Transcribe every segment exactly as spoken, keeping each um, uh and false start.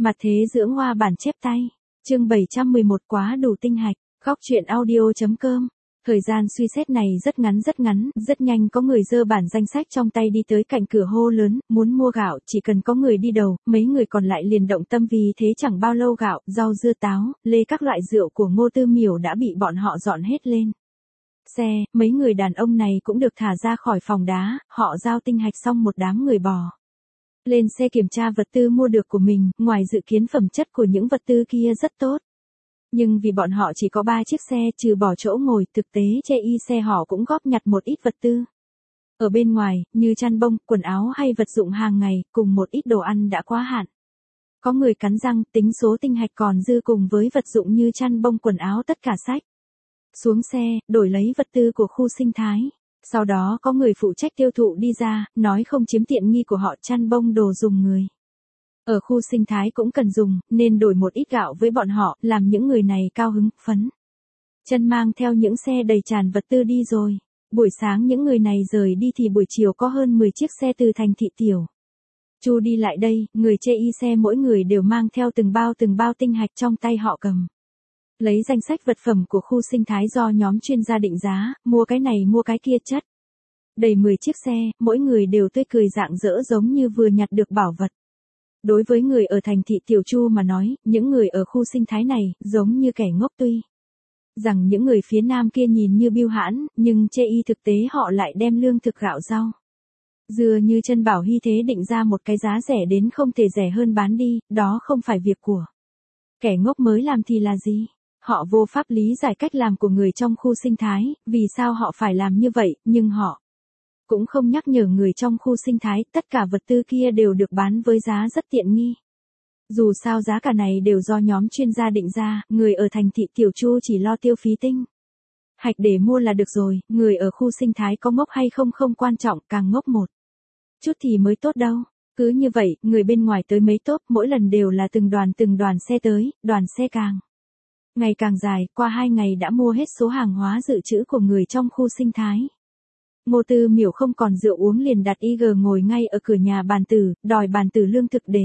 Mặt thế dưỡng hoa bản chép tay. Chương bảy trăm mười một quá đủ tinh hạch. Góc truyện audio.com. Thời gian suy xét này rất ngắn rất ngắn, rất nhanh có người dơ bản danh sách trong tay đi tới cạnh cửa hô lớn, muốn mua gạo, chỉ cần có người đi đầu, mấy người còn lại liền động tâm vì thế chẳng bao lâu gạo, rau dưa táo, lê các loại rượu của Ngô Tư Miểu đã bị bọn họ dọn hết lên xe, mấy người đàn ông này cũng được thả ra khỏi phòng đá, họ giao tinh hạch xong một đám người bò lên xe kiểm tra vật tư mua được của mình, ngoài dự kiến phẩm chất của những vật tư kia rất tốt. Nhưng vì bọn họ chỉ có ba chiếc xe trừ bỏ chỗ ngồi, thực tế chê y xe họ cũng góp nhặt một ít vật tư. Ở bên ngoài, như chăn bông, quần áo hay vật dụng hàng ngày, cùng một ít đồ ăn đã quá hạn. Có người cắn răng, tính số tinh hạch còn dư cùng với vật dụng như chăn bông quần áo tất cả sách xuống xe, đổi lấy vật tư của khu sinh thái. Sau đó có người phụ trách tiêu thụ đi ra, nói không chiếm tiện nghi của họ chăn bông đồ dùng người. Ở khu sinh thái cũng cần dùng, nên đổi một ít gạo với bọn họ, làm những người này cao hứng, phấn chân mang theo những xe đầy tràn vật tư đi rồi. Buổi sáng những người này rời đi thì buổi chiều có hơn mười chiếc xe từ thành thị tiểu Chu đi lại đây, người chê y xe mỗi người đều mang theo từng bao từng bao tinh hạch trong tay họ cầm. Lấy danh sách vật phẩm của khu sinh thái do nhóm chuyên gia định giá, mua cái này mua cái kia chất. Đầy mười chiếc xe, mỗi người đều tươi cười rạng rỡ giống như vừa nhặt được bảo vật. Đối với người ở thành thị Tiểu Chu mà nói, những người ở khu sinh thái này, giống như kẻ ngốc tuy rằng những người phía nam kia nhìn như biêu hãn, nhưng chê y thực tế họ lại đem lương thực gạo rau dưa như chân bảo hy thế định ra một cái giá rẻ đến không thể rẻ hơn bán đi, đó không phải việc của kẻ ngốc mới làm thì là gì? Họ vô pháp lý giải cách làm của người trong khu sinh thái, vì sao họ phải làm như vậy, nhưng họ cũng không nhắc nhở người trong khu sinh thái, tất cả vật tư kia đều được bán với giá rất tiện nghi. Dù sao giá cả này đều do nhóm chuyên gia định ra, người ở thành thị Tiểu Chu chỉ lo tiêu phí tinh hạch để mua là được rồi, người ở khu sinh thái có ngốc hay không không quan trọng, càng ngốc một chút thì mới tốt đâu. Cứ như vậy, người bên ngoài tới mấy tốp, mỗi lần đều là từng đoàn từng đoàn xe tới, đoàn xe càng ngày càng dài, qua hai ngày đã mua hết số hàng hóa dự trữ của người trong khu sinh thái. Ngô Tư Miểu không còn rượu uống liền đặt y gờ ngồi ngay ở cửa nhà bàn tử, đòi bàn tử lương thực để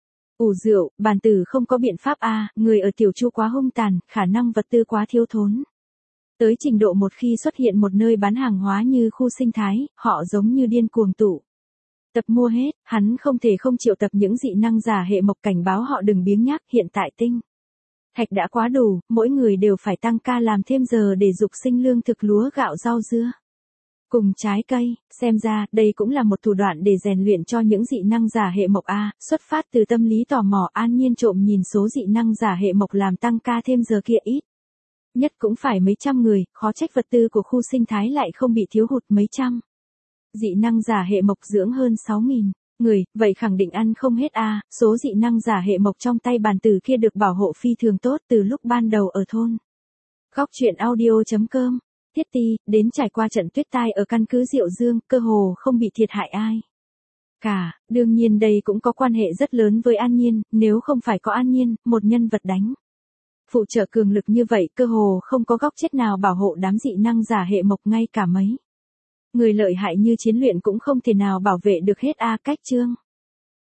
ủ rượu, bàn tử không có biện pháp a, à, người ở Tiểu Chu quá hung tàn, khả năng vật tư quá thiếu thốn. Tới trình độ một khi xuất hiện một nơi bán hàng hóa như khu sinh thái, họ giống như điên cuồng tụ tập mua hết, hắn không thể không triệu tập những dị năng giả hệ mộc cảnh báo họ đừng biếng nhác, hiện tại tinh thạch đã quá đủ, mỗi người đều phải tăng ca làm thêm giờ để dục sinh lương thực lúa gạo rau dưa cùng trái cây, xem ra, đây cũng là một thủ đoạn để rèn luyện cho những dị năng giả hệ mộc A, xuất phát từ tâm lý tò mò An Nhiên trộm nhìn số dị năng giả hệ mộc làm tăng ca thêm giờ kia ít nhất cũng phải mấy trăm người, khó trách vật tư của khu sinh thái lại không bị thiếu hụt mấy trăm. Dị năng giả hệ mộc dưỡng hơn sáu nghìn người, vậy khẳng định ăn không hết a, số dị năng giả hệ mộc trong tay bàn tử kia được bảo hộ phi thường tốt từ lúc ban đầu ở thôn. Góc truyện audio.com. Thiết Ti, đến trải qua trận tuyết tai ở căn cứ Diệu Dương, cơ hồ không bị thiệt hại ai cả, đương nhiên đây cũng có quan hệ rất lớn với An Nhiên, nếu không phải có An Nhiên, một nhân vật đánh phụ trợ cường lực như vậy cơ hồ không có góc chết nào bảo hộ đám dị năng giả hệ mộc ngay cả mấy người lợi hại như chiến luyện cũng không thể nào bảo vệ được hết a. Cách chương